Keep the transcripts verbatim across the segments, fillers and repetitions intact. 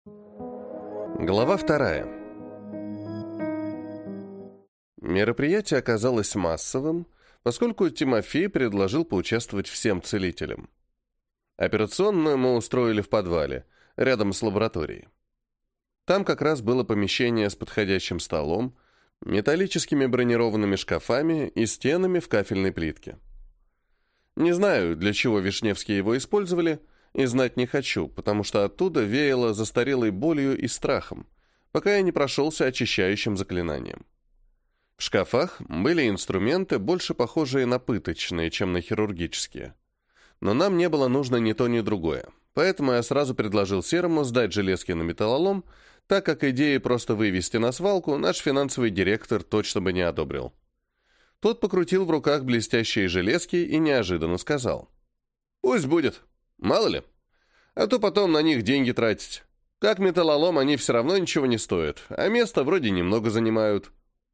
Глава вторая. Мероприятие оказалось массовым, поскольку Тимофей предложил поучаствовать всем целителям. Операционную мы устроили в подвале, рядом с лабораторией. Там как раз было помещение с подходящим столом, металлическими бронированными шкафами и стенами в кафельной плитке. Не знаю, для чего Вишневские его использовали, и знать не хочу, потому что оттуда веяло застарелой болью и страхом, пока я не прошелся очищающим заклинанием. В шкафах были инструменты, больше похожие на пыточные, чем на хирургические. Но нам не было нужно ни то, ни другое, поэтому я сразу предложил Серому сдать железки на металлолом, так как идеи просто вывести на свалку наш финансовый директор точно бы не одобрил. Тот покрутил в руках блестящие железки и неожиданно сказал: «Пусть будет, мало ли, а то потом на них деньги тратить. Как металлолом они все равно ничего не стоят, а места вроде немного занимают».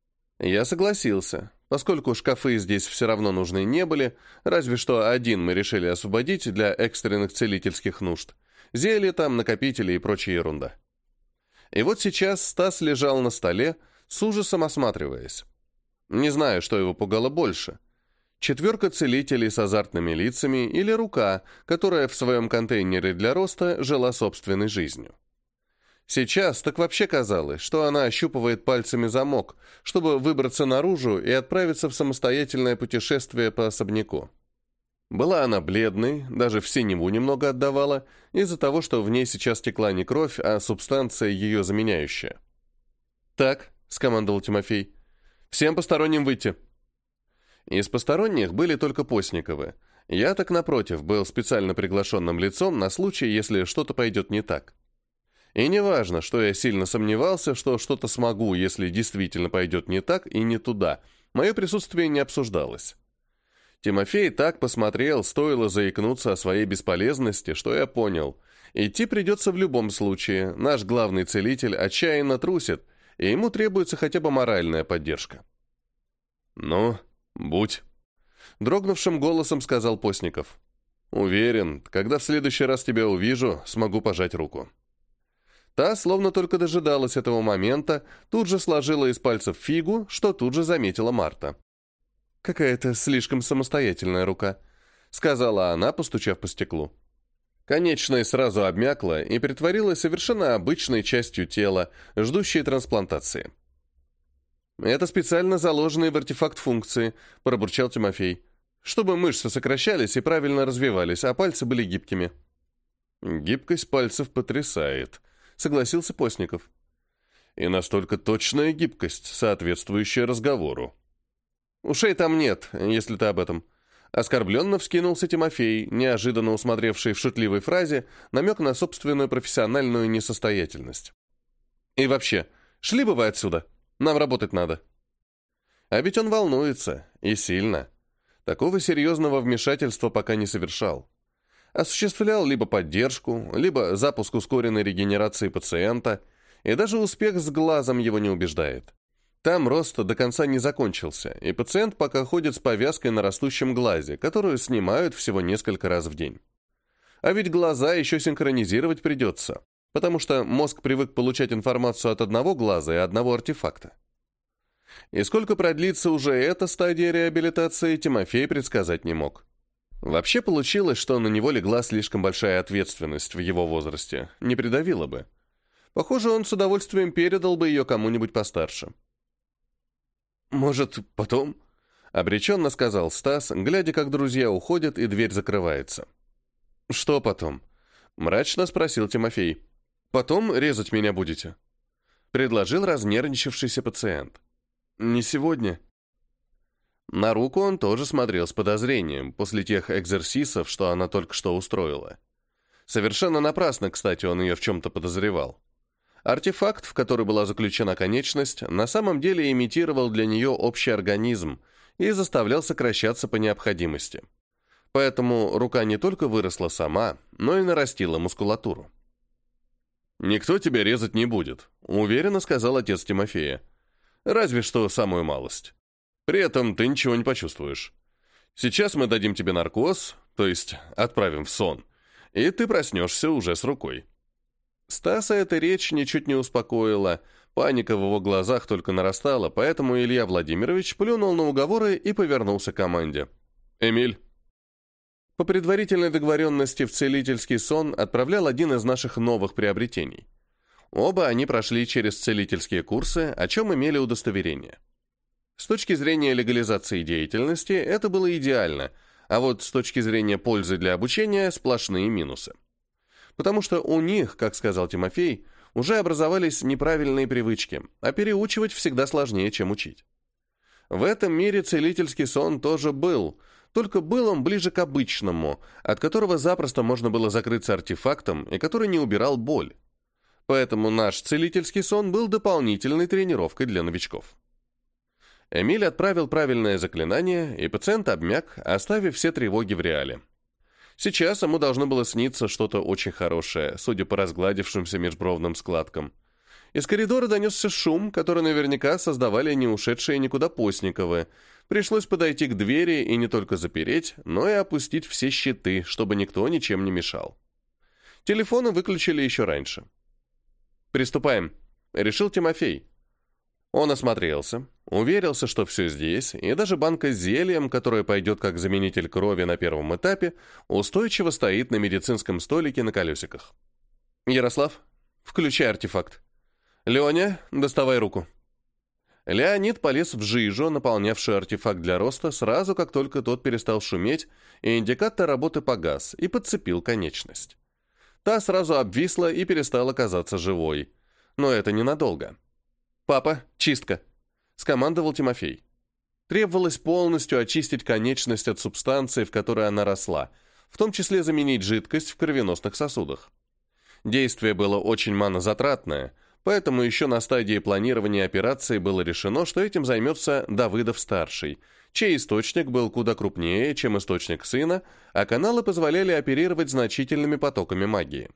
Я согласился, поскольку шкафы здесь все равно нужны не были, разве что один мы решили освободить для экстренных целительских нужд. Зелья там, накопители и прочая ерунда. И вот сейчас Стас лежал на столе, с ужасом осматриваясь. Не знаю, что его пугало больше. Четверка целителей с азартными лицами или рука, которая в своем контейнере для роста жила собственной жизнью. Сейчас так вообще казалось, что она ощупывает пальцами замок, чтобы выбраться наружу и отправиться в самостоятельное путешествие по особняку. Была она бледной, даже в синеву немного отдавала, из-за того, что в ней сейчас текла не кровь, а субстанция, ее заменяющая. «Так», — скомандовал Тимофей, — «всем посторонним выйти». Из посторонних были только Постниковы. Я так, напротив, был специально приглашенным лицом на случай, если что-то пойдет не так. И не важно, что я сильно сомневался, что что-то смогу, если действительно пойдет не так и не туда. Мое присутствие не обсуждалось. Тимофей так посмотрел, стоило заикнуться о своей бесполезности, что я понял. Идти придется в любом случае. Наш главный целитель отчаянно трусит, и ему требуется хотя бы моральная поддержка. «Ну, будь», — дрогнувшим голосом сказал Постников. «Уверен, когда в следующий раз тебя увижу, смогу пожать руку». Та, словно только дожидалась этого момента, тут же сложила из пальцев фигу, что тут же заметила Марта. «Какая-то слишком самостоятельная рука», — сказала она, постучав по стеклу. Конечная сразу обмякла и притворилась совершенно обычной частью тела, ждущей трансплантации. «Это специально заложенные в артефакт функции», — пробурчал Тимофей, «чтобы мышцы сокращались и правильно развивались, а пальцы были гибкими». «Гибкость пальцев потрясает», — согласился Постников. «И настолько точная гибкость, соответствующая разговору». «Ушей там нет, если ты об этом». Оскорбленно вскинулся Тимофей, неожиданно усмотревший в шутливой фразе намек на собственную профессиональную несостоятельность. «И вообще, шли бы вы отсюда, нам работать надо». А ведь он волнуется, и сильно. Такого серьезного вмешательства пока не совершал. Осуществлял либо поддержку, либо запуск ускоренной регенерации пациента, и даже успех с глазом его не убеждает. Там рост до конца не закончился, и пациент пока ходит с повязкой на растущем глазе, которую снимают всего несколько раз в день. А ведь глаза еще синхронизировать придется, потому что мозг привык получать информацию от одного глаза и одного артефакта. И сколько продлится уже эта стадия реабилитации, Тимофей предсказать не мог. Вообще получилось, что на него легла слишком большая ответственность в его возрасте, не придавила бы. Похоже, он с удовольствием передал бы ее кому-нибудь постарше. «Может, потом?» — обреченно сказал Стас, глядя, как друзья уходят, и дверь закрывается. «Что потом?» — мрачно спросил Тимофей. «Потом резать меня будете?» — предложил разнервничавшийся пациент. «Не сегодня». На руку он тоже смотрел с подозрением после тех экзерсисов, что она только что устроила. Совершенно напрасно, кстати, он ее в чем-то подозревал. Артефакт, в который была заключена конечность, на самом деле имитировал для нее общий организм и заставлял сокращаться по необходимости. Поэтому рука не только выросла сама, но и нарастила мускулатуру. «Никто тебя резать не будет», — уверенно сказал отец Тимофея. «Разве что самую малость. При этом ты ничего не почувствуешь. Сейчас мы дадим тебе наркоз, то есть отправим в сон, и ты проснешься уже с рукой». Стаса эта речь ничуть не успокоила, паника в его глазах только нарастала, поэтому Илья Владимирович плюнул на уговоры и повернулся к команде. «Эмиль». По предварительной договоренности в целительский сон отправлял один из наших новых приобретений. Оба они прошли через целительские курсы, о чем имели удостоверение. С точки зрения легализации деятельности это было идеально, а вот с точки зрения пользы для обучения сплошные минусы. Потому что у них, как сказал Тимофей, уже образовались неправильные привычки, а переучивать всегда сложнее, чем учить. В этом мире целительский сон тоже был, только был он ближе к обычному, от которого запросто можно было закрыться артефактом и который не убирал боль. Поэтому наш целительский сон был дополнительной тренировкой для новичков. Эмиль отправил правильное заклинание, и пациент обмяк, оставив все тревоги в реале. Сейчас ему должно было сниться что-то очень хорошее, судя по разгладившимся межбровным складкам. Из коридора донесся шум, который наверняка создавали не ушедшие никуда Постниковы. Пришлось подойти к двери и не только запереть, но и опустить все щиты, чтобы никто ничем не мешал. Телефоны выключили еще раньше. «Приступаем», — решил Тимофей. Он осмотрелся, уверился, что все здесь, и даже банка с зельем, которая пойдет как заменитель крови на первом этапе, устойчиво стоит на медицинском столике на колесиках. «Ярослав, включай артефакт. Леня, доставай руку». Леонид полез в жижу, наполнявшую артефакт для роста, сразу как только тот перестал шуметь, и индикатор работы погас, и подцепил конечность. Та сразу обвисла и перестала казаться живой. Но это ненадолго. «Папа, чистка!» — скомандовал Тимофей. Требовалось полностью очистить конечность от субстанции, в которой она росла, в том числе заменить жидкость в кровеносных сосудах. Действие было очень манозатратное, поэтому еще на стадии планирования операции было решено, что этим займется Давыдов-старший, чей источник был куда крупнее, чем источник сына, а каналы позволяли оперировать значительными потоками магии.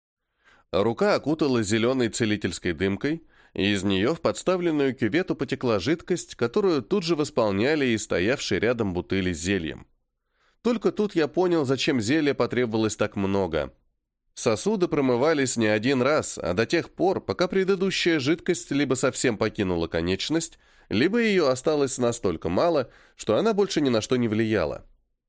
Рука окуталась зеленой целительской дымкой, и из нее в подставленную кювету потекла жидкость, которую тут же восполняли и стоявшие рядом бутыли с зельем. Только тут я понял, зачем зелья потребовалось так много. Сосуды промывались не один раз, а до тех пор, пока предыдущая жидкость либо совсем покинула конечность, либо ее осталось настолько мало, что она больше ни на что не влияла.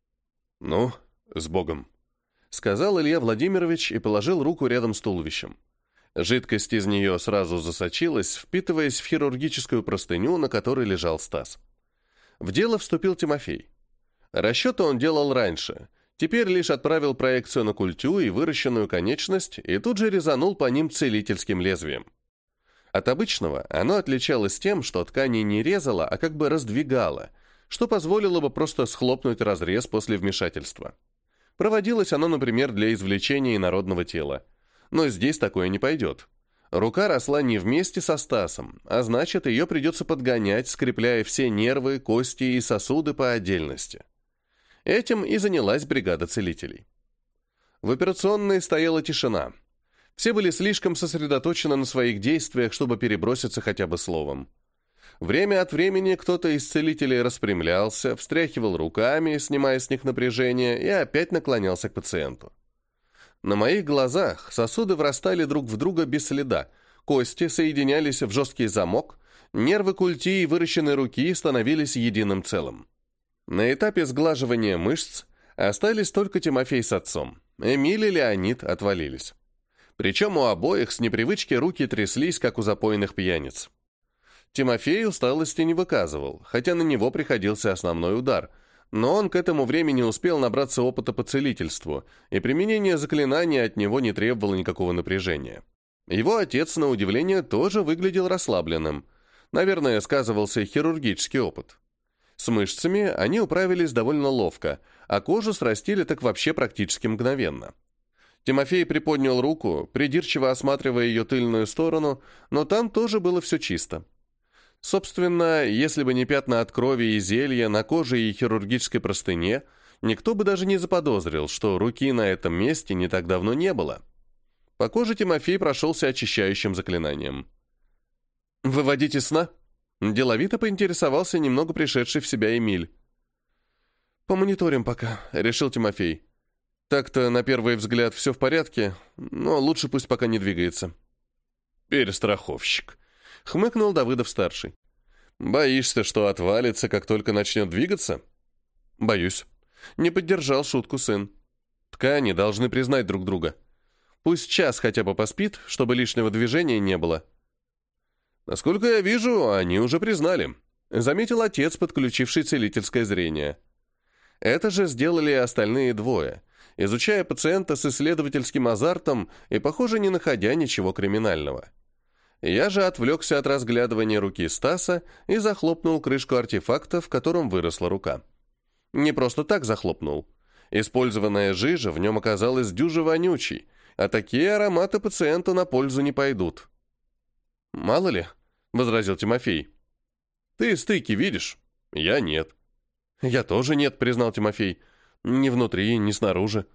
«Ну, с Богом», — сказал Илья Владимирович и положил руку рядом с туловищем. Жидкость из нее сразу засочилась, впитываясь в хирургическую простыню, на которой лежал Стас. В дело вступил Тимофей. Расчеты он делал раньше, теперь лишь отправил проекцию на культю и выращенную конечность, и тут же резанул по ним целительским лезвием. От обычного оно отличалось тем, что ткани не резало, а как бы раздвигало, что позволило бы просто схлопнуть разрез после вмешательства. Проводилось оно, например, для извлечения инородного тела. Но здесь такое не пойдет. Рука росла не вместе со Стасом, а значит, ее придется подгонять, скрепляя все нервы, кости и сосуды по отдельности. Этим и занялась бригада целителей. В операционной стояла тишина. Все были слишком сосредоточены на своих действиях, чтобы переброситься хотя бы словом. Время от времени кто-то из целителей распрямлялся, встряхивал руками, снимая с них напряжение, и опять наклонялся к пациенту. На моих глазах сосуды врастали друг в друга без следа, кости соединялись в жесткий замок, нервы культи и выращенной руки становились единым целым. На этапе сглаживания мышц остались только Тимофей с отцом. Эмиль и Леонид отвалились. Причем у обоих с непривычки руки тряслись, как у запойных пьяниц. Тимофей усталости не выказывал, хотя на него приходился основной удар – но он к этому времени успел набраться опыта по целительству, и применение заклинания от него не требовало никакого напряжения. Его отец, на удивление, тоже выглядел расслабленным. Наверное, сказывался хирургический опыт. С мышцами они управились довольно ловко, а кожу срастили так вообще практически мгновенно. Тимофей приподнял руку, придирчиво осматривая ее тыльную сторону, но там тоже было все чисто. Собственно, если бы не пятна от крови и зелья на коже и хирургической простыне, никто бы даже не заподозрил, что руки на этом месте не так давно не было. По коже Тимофей прошелся очищающим заклинанием. «Выводите сна?» – деловито поинтересовался немного пришедший в себя Эмиль. «Помониторим пока», – решил Тимофей. Так-то, на первый взгляд, все в порядке, но лучше пусть пока не двигается». «Перестраховщик», — хмыкнул Давыдов-старший. «Боишься, что отвалится, как только начнет двигаться?» «Боюсь». Не поддержал шутку сын. «Ткани должны признать друг друга. Пусть час хотя бы поспит, чтобы лишнего движения не было». «Насколько я вижу, они уже признали», — заметил отец, подключивший целительское зрение. Это же сделали и остальные двое, изучая пациента с исследовательским азартом и, похоже, не находя ничего криминального. Я же отвлекся от разглядывания руки Стаса и захлопнул крышку артефакта, в котором выросла рука. Не просто так захлопнул. Использованная жижа в нем оказалась дюже вонючей, а такие ароматы пациенту на пользу не пойдут. «Мало ли», — возразил Тимофей. «Ты стыки видишь? Я нет». «Я тоже нет», — признал Тимофей. «Ни внутри, ни снаружи».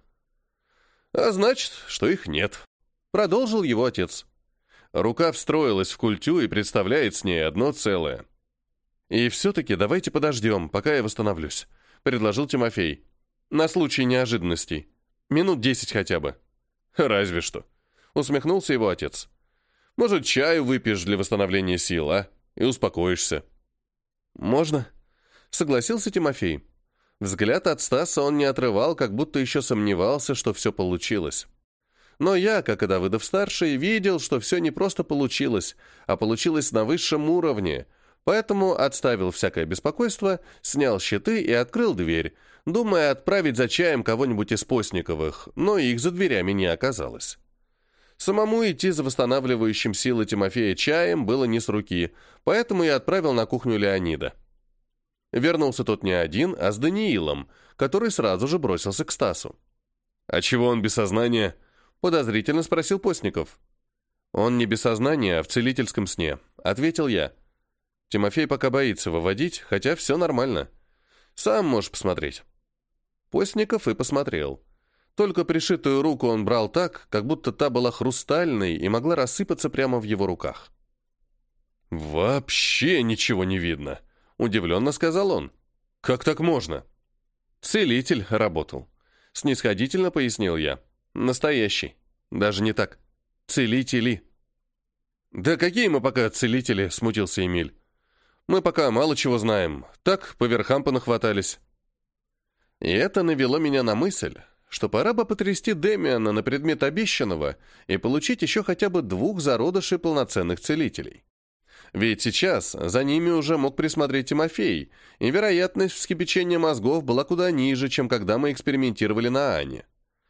«А значит, что их нет», — продолжил его отец. «Рука встроилась в культю и представляет с ней одно целое». «И все-таки давайте подождем, пока я восстановлюсь», — предложил Тимофей. «На случай неожиданностей. Минут десять хотя бы». «Разве что», — усмехнулся его отец. «Может, чаю выпьешь для восстановления сил, а? И успокоишься». «Можно?» — согласился Тимофей. Взгляд от Стаса он не отрывал, как будто еще сомневался, что все получилось. Но я, как и Давыдов-старший, видел, что все не просто получилось, а получилось на высшем уровне, поэтому отставил всякое беспокойство, снял щиты и открыл дверь, думая отправить за чаем кого-нибудь из Постниковых, но их за дверями не оказалось. Самому идти за восстанавливающим силы Тимофея чаем было не с руки, поэтому я отправил на кухню Леонида. Вернулся тот не один, а с Даниилом, который сразу же бросился к Стасу. «А чего он без сознания?» — подозрительно спросил Постников. «Он не без сознания, а в целительском сне», — ответил я. «Тимофей пока боится выводить, хотя все нормально. Сам можешь посмотреть». Постников и посмотрел. Только пришитую руку он брал так, как будто та была хрустальной и могла рассыпаться прямо в его руках. «Вообще ничего не видно», — удивленно сказал он. «Как так можно?» «Целитель работал», — снисходительно пояснил я. «Настоящий. Даже не так. Целители». «Да какие мы пока целители?» — смутился Эмиль. «Мы пока мало чего знаем. Так, по верхам понахватались». И это навело меня на мысль, что пора бы потрясти Демиана на предмет обещанного и получить еще хотя бы двух зародышей полноценных целителей. Ведь сейчас за ними уже мог присмотреть Тимофей, и вероятность вскипячения мозгов была куда ниже, чем когда мы экспериментировали на Ане.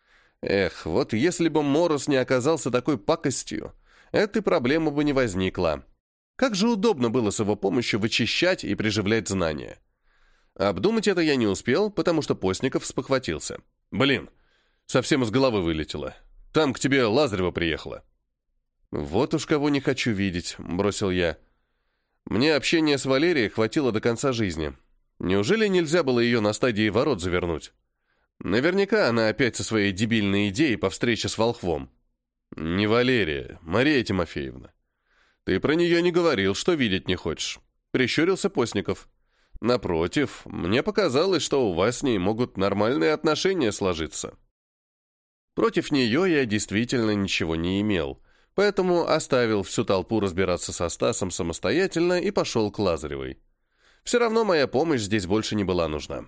Эх, вот если бы Морос не оказался такой пакостью, этой проблемы бы не возникла. Как же удобно было с его помощью вычищать и приживлять знания. Обдумать это я не успел, потому что Постников спохватился. «Блин, совсем из головы вылетело. Там к тебе Лазарева приехала». «Вот уж кого не хочу видеть», — бросил я. «Мне общения с Валерией хватило до конца жизни. Неужели нельзя было ее на стадии ворот завернуть? Наверняка она опять со своей дебильной идеей по встрече с Волхвом». «Не Валерия, Мария Тимофеевна. Ты про нее не говорил, что видеть не хочешь», — прищурился Постников. «Напротив, мне показалось, что у вас с ней могут нормальные отношения сложиться». Против нее я действительно ничего не имел, поэтому оставил всю толпу разбираться со Стасом самостоятельно и пошел к Лазаревой. Все равно моя помощь здесь больше не была нужна.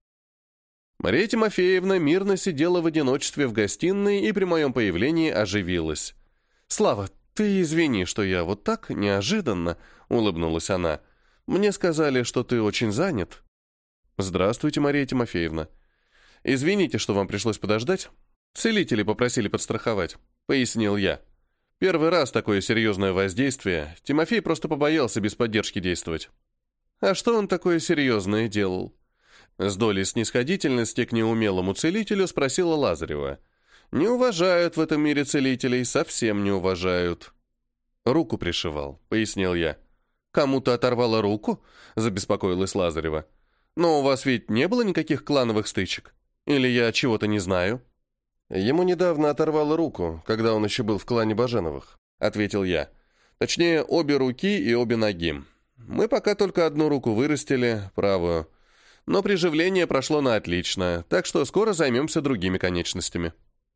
Мария Тимофеевна мирно сидела в одиночестве в гостиной и при моем появлении оживилась. «Слава, ты извини, что я вот так неожиданно», — улыбнулась она. «Мне сказали, что ты очень занят». «Здравствуйте, Мария Тимофеевна. Извините, что вам пришлось подождать. Целители попросили подстраховать», — пояснил я. «Первый раз такое серьезное воздействие. Тимофей просто побоялся без поддержки действовать». «А что он такое серьезное делал?» С долей снисходительности к неумелому целителю спросила Лазарева. «Не уважают в этом мире целителей, совсем не уважают». «Руку пришивал», — пояснил я. «Кому-то оторвало руку?» — забеспокоилась Лазарева. «Но у вас ведь не было никаких клановых стычек? Или я чего-то не знаю?» «Ему недавно оторвало руку, когда он еще был в клане Баженовых», — ответил я. «Точнее, обе руки и обе ноги. Мы пока только одну руку вырастили, правую. Но приживление прошло на отлично, так что скоро займемся другими конечностями».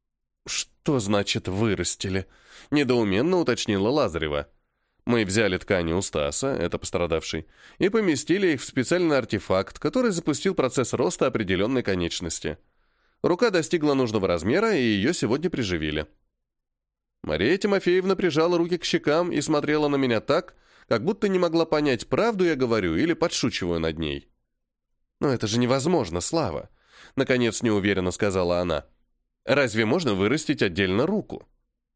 «Что значит вырастили?» — недоуменно уточнила Лазарева. «Мы взяли ткани у Стаса, это пострадавший, и поместили их в специальный артефакт, который запустил процесс роста определенной конечности. Рука достигла нужного размера, и ее сегодня приживили». Мария Тимофеевна прижала руки к щекам и смотрела на меня так, как будто не могла понять, правду я говорю или подшучиваю над ней. «Но это же невозможно, Слава!» — наконец неуверенно сказала она. «Разве можно вырастить отдельно руку?»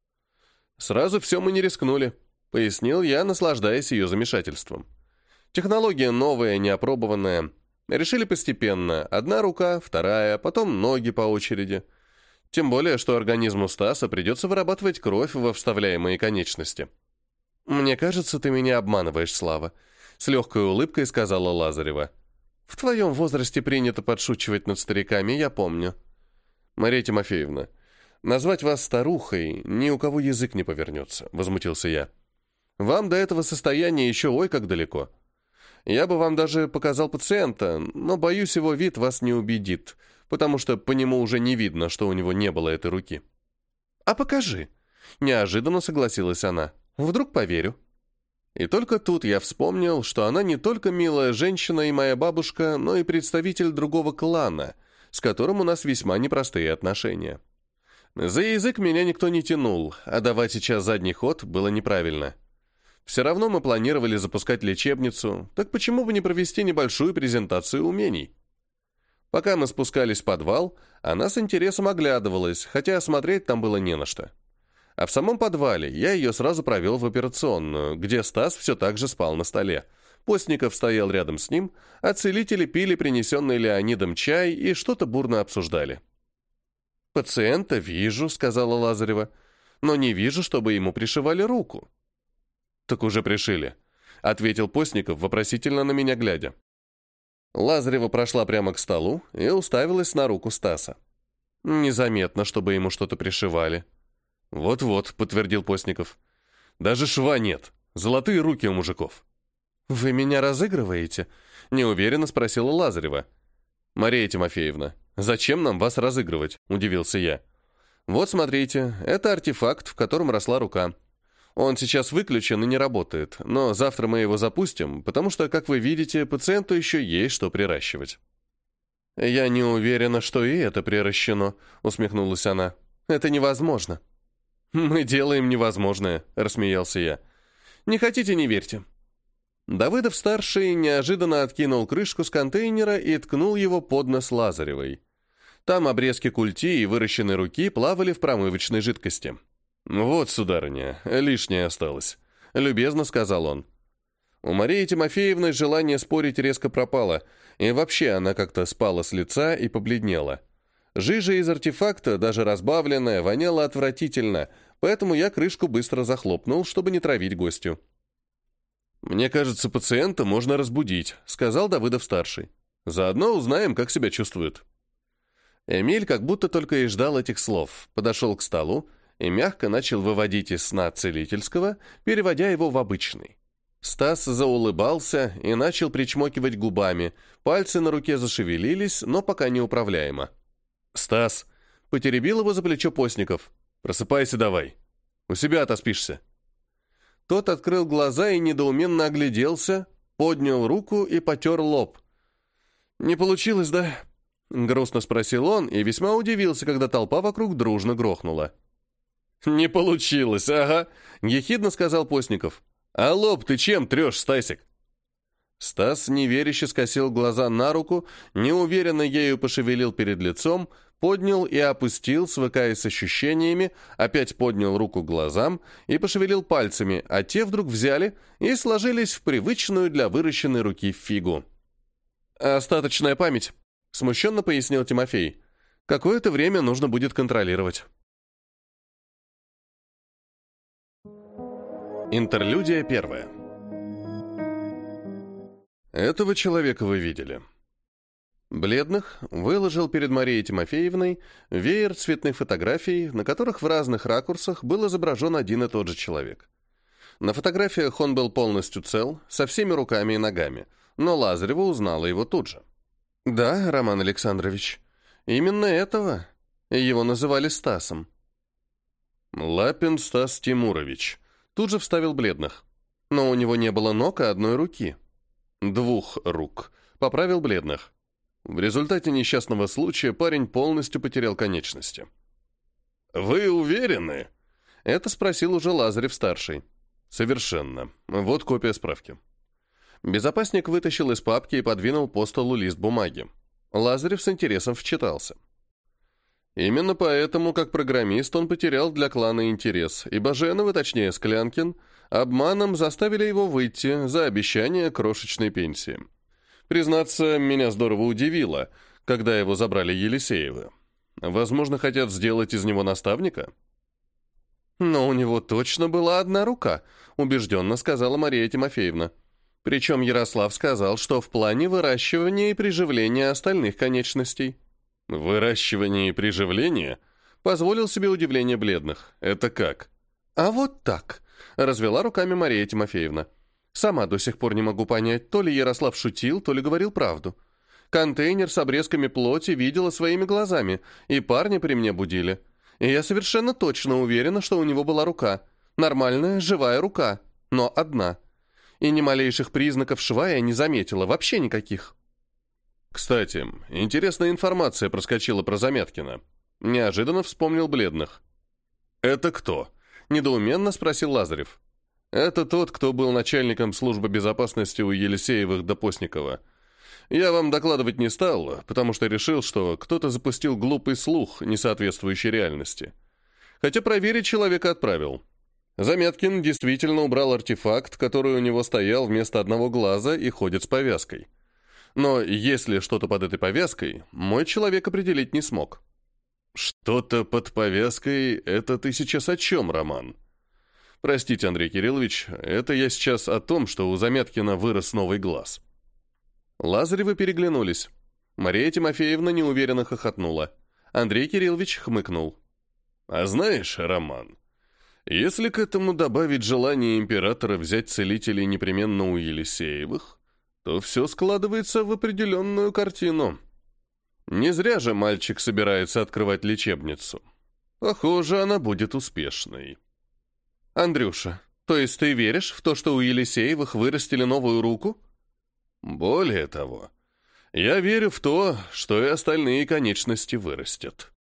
«Сразу все мы не рискнули», — пояснил я, наслаждаясь ее замешательством. «Технология новая, неопробованная. Решили постепенно. Одна рука, вторая, потом ноги по очереди. Тем более, что организму Стаса придется вырабатывать кровь во вставляемые конечности». «Мне кажется, ты меня обманываешь, Слава», — с легкой улыбкой сказала Лазарева. «В твоем возрасте принято подшучивать над стариками, я помню». «Мария Тимофеевна, назвать вас старухой ни у кого язык не повернется», — возмутился я. «Вам до этого состояния еще ой как далеко. Я бы вам даже показал пациента, но, боюсь, его вид вас не убедит, потому что по нему уже не видно, что у него не было этой руки». «А покажи», — неожиданно согласилась она. «Вдруг поверю». И только тут я вспомнил, что она не только милая женщина и моя бабушка, но и представитель другого клана, с которым у нас весьма непростые отношения. За язык меня никто не тянул, а давать сейчас задний ход было неправильно. Все равно мы планировали запускать лечебницу, так почему бы не провести небольшую презентацию умений? Пока мы спускались в подвал, она с интересом оглядывалась, хотя смотреть там было не на что. А в самом подвале я ее сразу провел в операционную, где Стас все так же спал на столе. Постников стоял рядом с ним, а целители пили принесенный Леонидом чай и что-то бурно обсуждали. «Пациента вижу», — сказала Лазарева, — «но не вижу, чтобы ему пришивали руку». «Так уже пришили», — ответил Постников, вопросительно на меня глядя. Лазарева прошла прямо к столу и уставилась на руку Стаса. «Незаметно, чтобы ему что-то пришивали». «Вот-вот», — подтвердил Постников. «Даже шва нет. Золотые руки у мужиков». «Вы меня разыгрываете?» — неуверенно спросила Лазарева. «Мария Тимофеевна, зачем нам вас разыгрывать?» — удивился я. «Вот смотрите, это артефакт, в котором росла рука. Он сейчас выключен и не работает, но завтра мы его запустим, потому что, как вы видите, пациенту еще есть что приращивать». «Я не уверена, что и это приращено», — усмехнулась она. «Это невозможно». «Мы делаем невозможное», — рассмеялся я. «Не хотите — не верьте». Давыдов-старший неожиданно откинул крышку с контейнера и ткнул его под нос Лазаревой. Там обрезки культи и выращенной руки плавали в промывочной жидкости. «Вот, сударыня, лишнее осталось», — любезно сказал он. У Марии Тимофеевны желание спорить резко пропало, и вообще она как-то спала с лица и побледнела. Жижа из артефакта, даже разбавленная, воняла отвратительно, поэтому я крышку быстро захлопнул, чтобы не травить гостю. «Мне кажется, пациента можно разбудить», — сказал Давыдов-старший. «Заодно узнаем, как себя чувствует». Эмиль как будто только и ждал этих слов, подошел к столу и мягко начал выводить из сна целительского, переводя его в обычный. Стас заулыбался и начал причмокивать губами, пальцы на руке зашевелились, но пока неуправляемо. «Стас!» — потеребил его за плечо Постников. «Просыпайся давай. У себя отоспишься». Тот открыл глаза и недоуменно огляделся, поднял руку и потер лоб. «Не получилось, да?» — грустно спросил он и весьма удивился, когда толпа вокруг дружно грохнула. «Не получилось, ага», — ехидно сказал Постников. «А лоб ты чем трешь, Стасик?» Стас неверяще скосил глаза на руку, неуверенно ею пошевелил перед лицом, поднял и опустил, свыкаясь с ощущениями, опять поднял руку к глазам и пошевелил пальцами, а те вдруг взяли и сложились в привычную для выращенной руки фигу. «Остаточная память», — смущенно пояснил Тимофей. «Какое-то время нужно будет контролировать». Интерлюдия первая. Этого человека вы видели. Бледных выложил перед Марией Тимофеевной веер цветных фотографий, на которых в разных ракурсах был изображен один и тот же человек. На фотографиях он был полностью цел, со всеми руками и ногами, но Лазарева узнала его тут же. Да, Роман Александрович, именно этого. Его называли Стасом. Лапин Стас Тимурович. Тут же вставил Бледных. Но у него не было ног, а одной руки. Двух рук. Поправил Бледных. В результате несчастного случая парень полностью потерял конечности. «Вы уверены?» Это спросил уже Лазарев-старший. «Совершенно. Вот копия справки». Безопасник вытащил из папки и подвинул по столу лист бумаги. Лазарев с интересом вчитался. Именно поэтому, как программист, он потерял для клана интерес, и Баженовы, точнее Склянкин, обманом заставили его выйти за обещание крошечной пенсии. Признаться, меня здорово удивило, когда его забрали Елисеевы. Возможно, хотят сделать из него наставника? «Но у него точно была одна рука», — убежденно сказала Мария Тимофеевна. Причем Ярослав сказал, что в плане выращивания и приживления остальных конечностей. «Выращивание и приживление?» — позволил себе удивление Бледных. «Это как?» «А вот так», — развела руками Мария Тимофеевна. «Сама до сих пор не могу понять, то ли Ярослав шутил, то ли говорил правду. Контейнер с обрезками плоти видела своими глазами, и парни при мне будили. И я совершенно точно уверена, что у него была рука. Нормальная, живая рука, но одна. И ни малейших признаков шва я не заметила, вообще никаких». «Кстати, интересная информация проскочила про Замяткина». Неожиданно вспомнил Бледных. «Это кто?» — недоуменно спросил Лазарев. «Это тот, кто был начальником службы безопасности у Елисеевых до Постникова. Я вам докладывать не стал, потому что решил, что кто-то запустил глупый слух, не соответствующий реальности. Хотя проверить человека отправил. Замяткин действительно убрал артефакт, который у него стоял вместо одного глаза и ходит с повязкой. Но если что-то под этой повязкой, мой человек определить не смог». «Что-то под повязкой — это ты сейчас о чем, Роман?» «Простите, Андрей Кириллович, это я сейчас о том, что у Замяткина вырос новый глаз». Лазаревы переглянулись. Мария Тимофеевна неуверенно хохотнула. Андрей Кириллович хмыкнул. «А знаешь, Роман, если к этому добавить желание императора взять целителей непременно у Елисеевых, то все складывается в определенную картину. Не зря же мальчик собирается открывать лечебницу. Похоже, она будет успешной». «Андрюша, то есть ты веришь в то, что у Елисеевых вырастили новую руку?» «Более того, я верю в то, что и остальные конечности вырастят».